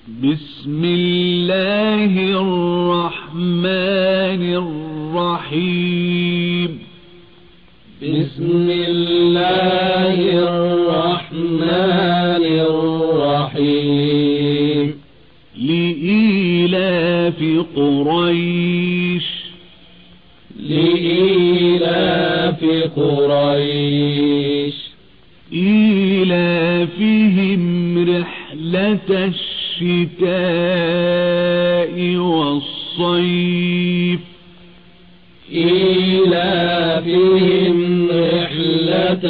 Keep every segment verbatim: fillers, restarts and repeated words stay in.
بسم الله الرحمن الرحيم بسم الله الرحمن الرحيم لإيلاف قريش لإيلاف قريش إيلافهم رحلة الشتاء والصيف إيلافهم رحلة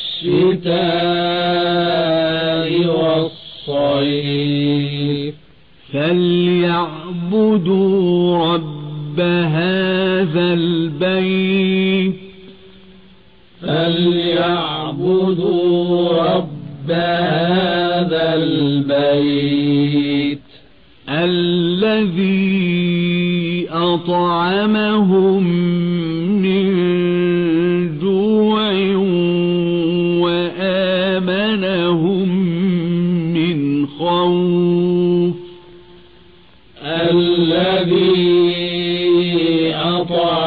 الشتاء والصيف فليعبدوا رب هذا البيت فليعبدوا رب هذا البيت الذي أطعمهم من جوع وآمنهم من خوف الذي أطعمهم